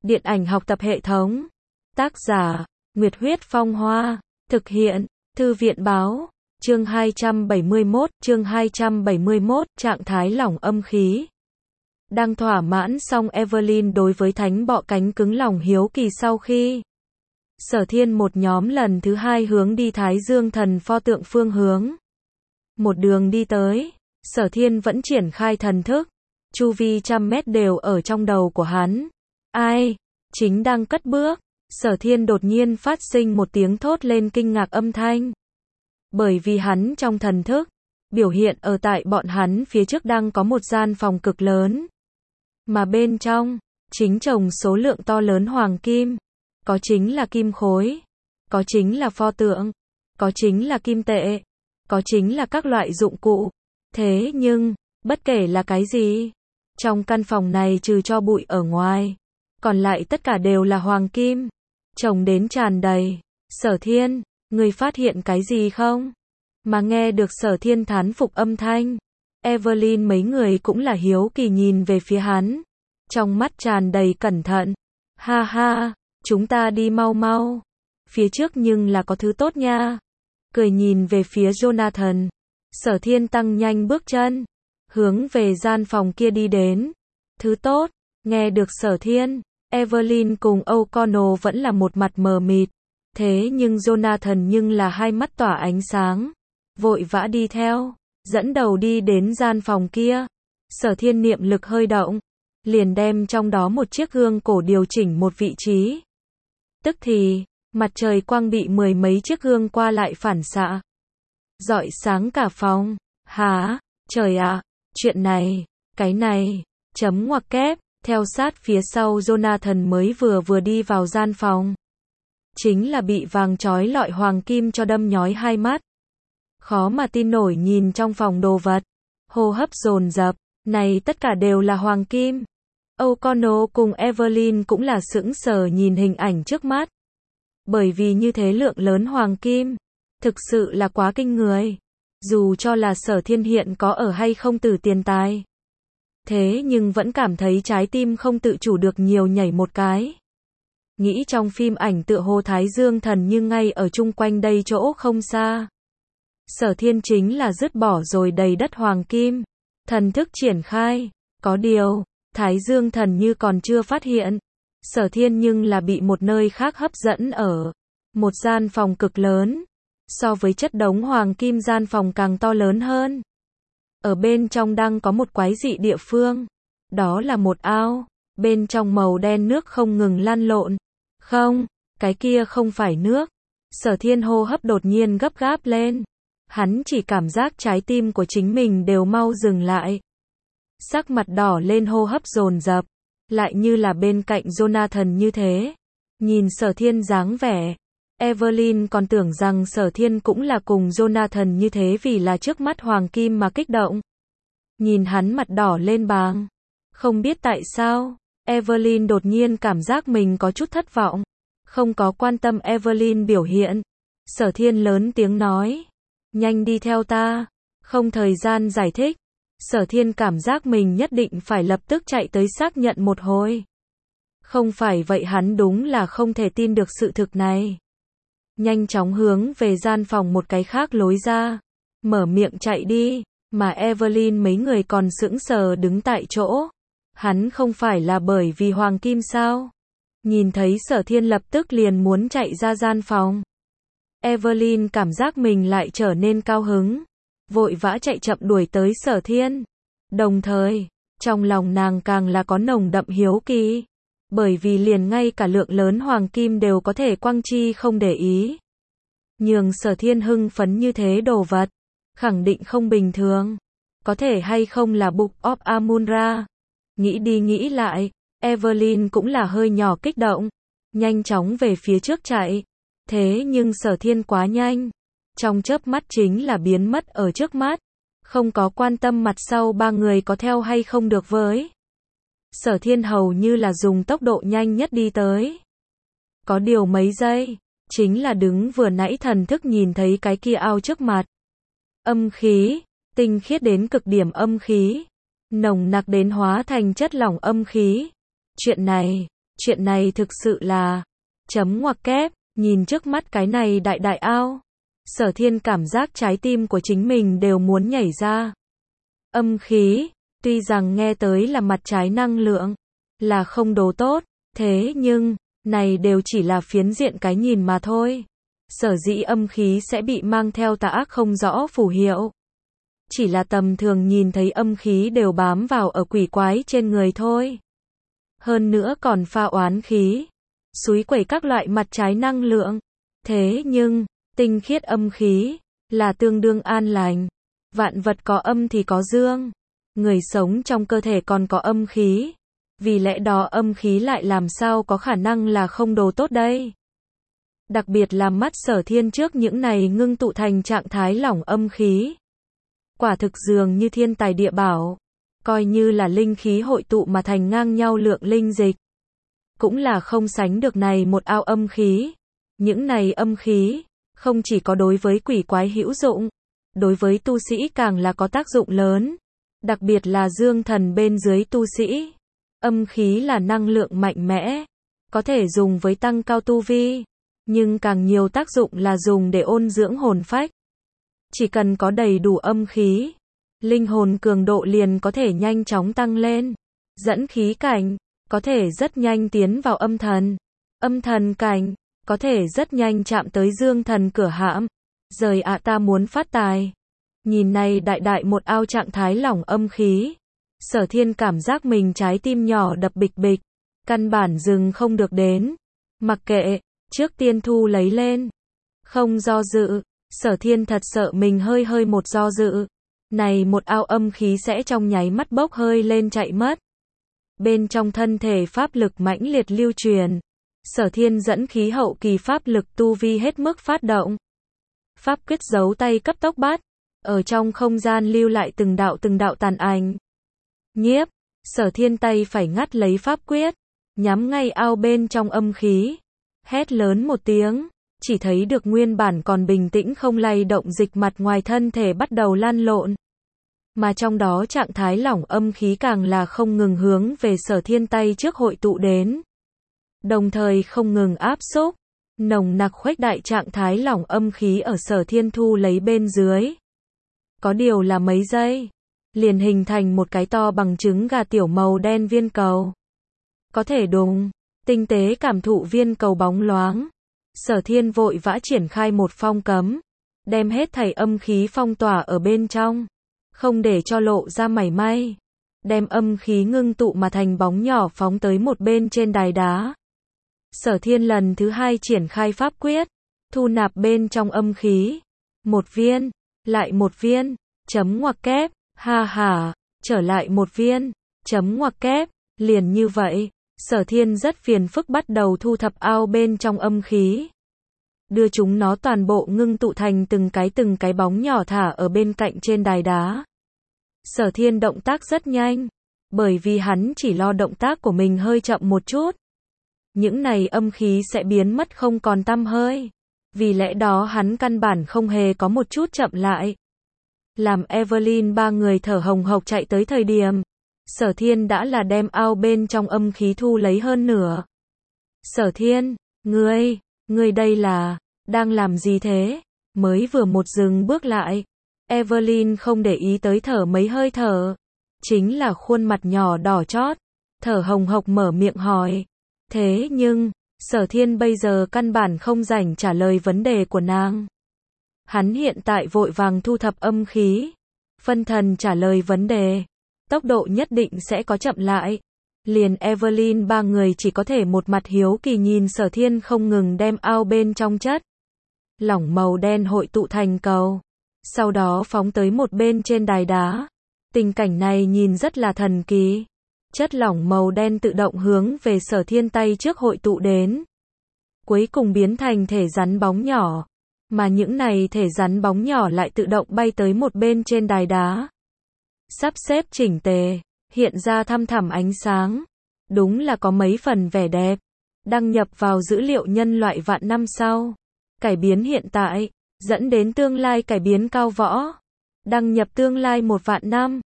Điện ảnh học tập hệ thống. Tác giả, Nguyệt Huyết Phong Hoa. Thực hiện, Thư viện Báo. Chương 271, trạng thái lỏng âm khí. Đang thỏa mãn xong Evelyn đối với thánh bọ cánh cứng lòng hiếu kỳ sau khi Sở Thiên một nhóm lần thứ hai hướng đi Thái Dương thần pho tượng phương hướng. Một đường đi tới, Sở Thiên vẫn triển khai thần thức, chu vi 100 mét đều ở trong đầu của hắn. Ai? Chính đang cất bước, Sở Thiên đột nhiên phát sinh một tiếng thốt lên kinh ngạc âm thanh. Bởi vì hắn trong thần thức, biểu hiện ở tại bọn hắn phía trước đang có một gian phòng cực lớn. Mà bên trong, chính chồng số lượng to lớn hoàng kim. Có chính là kim khối, có chính là pho tượng, có chính là kim tệ, có chính là các loại dụng cụ. Thế nhưng, bất kể là cái gì, trong căn phòng này trừ cho bụi ở ngoài, còn lại tất cả đều là hoàng kim, chồng đến tràn đầy. Sở Thiên, ngươi phát hiện cái gì không? Mà nghe được Sở Thiên thán phục âm thanh, Evelyn mấy người cũng là hiếu kỳ nhìn về phía hắn, trong mắt tràn đầy cẩn thận. Ha ha, chúng ta đi mau mau, phía trước nhưng là có thứ tốt nha. Cười nhìn về phía Jonathan, Sở Thiên tăng nhanh bước chân, hướng về gian phòng kia đi đến. Thứ tốt? Nghe được Sở Thiên, Evelyn cùng O'Connell vẫn là một mặt mờ mịt, thế nhưng Jonathan nhưng là hai mắt tỏa ánh sáng, vội vã đi theo, dẫn đầu đi đến gian phòng kia. Sở Thiên niệm lực hơi động, liền đem trong đó một chiếc gương cổ điều chỉnh một vị trí. Tức thì, mặt trời quang bị mười mấy chiếc gương qua lại phản xạ, rọi sáng cả phòng. Hả? Trời ạ, chuyện này, cái này, chấm ngoặc kép, theo sát phía sau Jonathan mới vừa đi vào gian phòng. Chính là bị vàng chói lọi hoàng kim cho đâm nhói hai mắt. Khó mà tin nổi nhìn trong phòng đồ vật, hô hấp dồn dập, này tất cả đều là hoàng kim. O'Connell cùng Evelyn cũng là sững sờ nhìn hình ảnh trước mắt. Bởi vì như thế lượng lớn hoàng kim, thực sự là quá kinh người. Dù cho là Sở Thiên hiện có ở hay không từ tiền tài, thế nhưng vẫn cảm thấy trái tim không tự chủ được nhiều nhảy một cái. Nghĩ trong phim ảnh tựa hồ Thái Dương thần nhưng ngay ở chung quanh đây chỗ không xa. Sở Thiên chính là dứt bỏ rồi đầy đất hoàng kim. Thần thức triển khai, có điều, Thái Dương thần như còn chưa phát hiện. Sở Thiên nhưng là bị một nơi khác hấp dẫn ở một gian phòng cực lớn. So với chất đống hoàng kim gian phòng càng to lớn hơn. Ở bên trong đang có một quái dị địa phương. Đó là một ao, bên trong màu đen nước không ngừng lăn lộn. Không, cái kia không phải nước. Sở Thiên hô hấp đột nhiên gấp gáp lên. Hắn chỉ cảm giác trái tim của chính mình đều mau dừng lại. Sắc mặt đỏ lên hô hấp dồn dập, lại như là bên cạnh Jonathan như thế. Nhìn Sở Thiên dáng vẻ, Evelyn còn tưởng rằng Sở Thiên cũng là cùng Jonathan như thế vì là trước mắt hoàng kim mà kích động. Nhìn hắn mặt đỏ lên bàng. Không biết tại sao, Evelyn đột nhiên cảm giác mình có chút thất vọng. Không có quan tâm Evelyn biểu hiện. Sở Thiên lớn tiếng nói. Nhanh đi theo ta. Không thời gian giải thích. Sở Thiên cảm giác mình nhất định phải lập tức chạy tới xác nhận một hồi. Không phải vậy hắn đúng là không thể tin được sự thực này. Nhanh chóng hướng về gian phòng một cái khác lối ra. Mở miệng chạy đi. Mà Evelyn mấy người còn sững sờ đứng tại chỗ. Hắn không phải là bởi vì hoàng kim sao? Nhìn thấy Sở Thiên lập tức liền muốn chạy ra gian phòng. Evelyn cảm giác mình lại trở nên cao hứng. Vội vã chạy chậm đuổi tới Sở Thiên. Đồng thời, trong lòng nàng càng là có nồng đậm hiếu kỳ. Bởi vì liền ngay cả lượng lớn hoàng kim đều có thể quăng chi không để ý. Nhường Sở Thiên hưng phấn như thế đồ vật. Khẳng định không bình thường. Có thể hay không là Book of Amun-Ra. Nghĩ đi nghĩ lại, Evelyn cũng là hơi nhỏ kích động. Nhanh chóng về phía trước chạy. Thế nhưng Sở Thiên quá nhanh. Trong chớp mắt chính là biến mất ở trước mắt. Không có quan tâm mặt sau ba người có theo hay không được với. Sở Thiên hầu như là dùng tốc độ nhanh nhất đi tới. Có điều mấy giây, chính là đứng vừa nãy thần thức nhìn thấy cái kia ao trước mặt. Âm khí, tinh khiết đến cực điểm âm khí. Nồng nặc đến hóa thành chất lỏng âm khí. Chuyện này, Chuyện này thực sự là... Chấm ngoặc kép, nhìn trước mắt cái này đại đại ao. Sở Thiên cảm giác trái tim của chính mình đều muốn nhảy ra. Âm khí, tuy rằng nghe tới là mặt trái năng lượng, là không đồ tốt, thế nhưng, này đều chỉ là phiến diện cái nhìn mà thôi. Sở dĩ âm khí sẽ bị mang theo tà ác không rõ phù hiệu. Chỉ là tầm thường nhìn thấy âm khí đều bám vào ở quỷ quái trên người thôi. Hơn nữa còn pha oán khí, xúi quẩy các loại mặt trái năng lượng. Thế nhưng, tinh khiết âm khí, là tương đương an lành. Vạn vật có âm thì có dương. Người sống trong cơ thể còn có âm khí. Vì lẽ đó âm khí lại làm sao có khả năng là không đồ tốt đây. Đặc biệt là mắt Sở Thiên trước những này ngưng tụ thành trạng thái lỏng âm khí. Quả thực dường như thiên tài địa bảo. Coi như là linh khí hội tụ mà thành ngang nhau lượng linh dịch. Cũng là không sánh được này một ao âm khí. Những này âm khí, không chỉ có đối với quỷ quái hữu dụng, đối với tu sĩ càng là có tác dụng lớn. Đặc biệt là dương thần bên dưới tu sĩ. Âm khí là năng lượng mạnh mẽ, có thể dùng với tăng cao tu vi, nhưng càng nhiều tác dụng là dùng để ôn dưỡng hồn phách. Chỉ cần có đầy đủ âm khí, linh hồn cường độ liền có thể nhanh chóng tăng lên. Dẫn khí cảnh, có thể rất nhanh tiến vào âm thần. Âm thần cảnh, có thể rất nhanh chạm tới dương thần cửa hãm. Rời ạ ta muốn phát tài. Nhìn này đại đại một ao trạng thái lỏng âm khí. Sở Thiên cảm giác mình trái tim nhỏ đập bịch bịch. Căn bản dừng không được đến. Mặc kệ, trước tiên thu lấy lên. Không do dự. Sở Thiên thật sợ mình hơi một do dự. Này một ao âm khí sẽ trong nháy mắt bốc hơi lên chạy mất. Bên trong thân thể pháp lực mãnh liệt lưu truyền. Sở Thiên dẫn khí hậu kỳ pháp lực tu vi hết mức phát động. Pháp quyết giấu tay cấp tốc bắt. Ở trong không gian lưu lại từng đạo tàn ảnh. Nhiếp, Sở Thiên tay phải ngắt lấy pháp quyết. Nhắm ngay ao bên trong âm khí. Hét lớn một tiếng. Chỉ thấy được nguyên bản còn bình tĩnh không lay động dịch mặt ngoài thân thể bắt đầu lăn lộn. Mà trong đó trạng thái lỏng âm khí càng là không ngừng hướng về Sở Thiên tay trước hội tụ đến. Đồng thời không ngừng áp xúc, nồng nặc khuếch đại trạng thái lỏng âm khí ở Sở Thiên thu lấy bên dưới. Có điều là mấy giây, liền hình thành một cái to bằng trứng gà tiểu màu đen viên cầu. Có thể đùng, tinh tế cảm thụ viên cầu bóng loáng. Sở Thiên vội vã triển khai một phong cấm, đem hết thảy âm khí phong tỏa ở bên trong, không để cho lộ ra mảy may. Đem âm khí ngưng tụ mà thành bóng nhỏ phóng tới một bên trên đài đá. Sở Thiên lần thứ hai triển khai pháp quyết, thu nạp bên trong âm khí. Một viên, lại một viên, chấm ngoặc kép, ha ha, trở lại một viên, chấm ngoặc kép, liền như vậy. Sở Thiên rất phiền phức bắt đầu thu thập ao bên trong âm khí. Đưa chúng nó toàn bộ ngưng tụ thành từng cái bóng nhỏ thả ở bên cạnh trên đài đá. Sở Thiên động tác rất nhanh, bởi vì hắn chỉ lo động tác của mình hơi chậm một chút. Những này âm khí sẽ biến mất không còn tăm hơi. Vì lẽ đó hắn căn bản không hề có một chút chậm lại. Làm Evelyn ba người thở hồng hộc chạy tới thời điểm, Sở Thiên đã là đem ao bên trong âm khí thu lấy hơn nửa. Sở Thiên, ngươi đây là, đang làm gì thế? Mới vừa một dừng bước lại. Evelyn không để ý tới thở mấy hơi thở. Chính là khuôn mặt nhỏ đỏ chót. Thở hồng hộc mở miệng hỏi. Thế nhưng, Sở Thiên bây giờ căn bản không rảnh trả lời vấn đề của nàng. Hắn hiện tại vội vàng thu thập âm khí. Phân thần trả lời vấn đề. Tốc độ nhất định sẽ có chậm lại. Liền Evelyn ba người chỉ có thể một mặt hiếu kỳ nhìn Sở Thiên không ngừng đem ao bên trong chất lỏng màu đen hội tụ thành cầu. Sau đó phóng tới một bên trên đài đá. Tình cảnh này nhìn rất là thần kỳ. Chất lỏng màu đen tự động hướng về Sở Thiên tay trước hội tụ đến. Cuối cùng biến thành thể rắn bóng nhỏ. Mà những này thể rắn bóng nhỏ lại tự động bay tới một bên trên đài đá. Sắp xếp chỉnh tề, hiện ra thăm thẳm ánh sáng. Đúng là có mấy phần vẻ đẹp. Đăng nhập vào dữ liệu nhân loại vạn năm sau. Cải biến hiện tại, dẫn đến tương lai cải biến cao võ. Đăng nhập tương lai 1 vạn năm.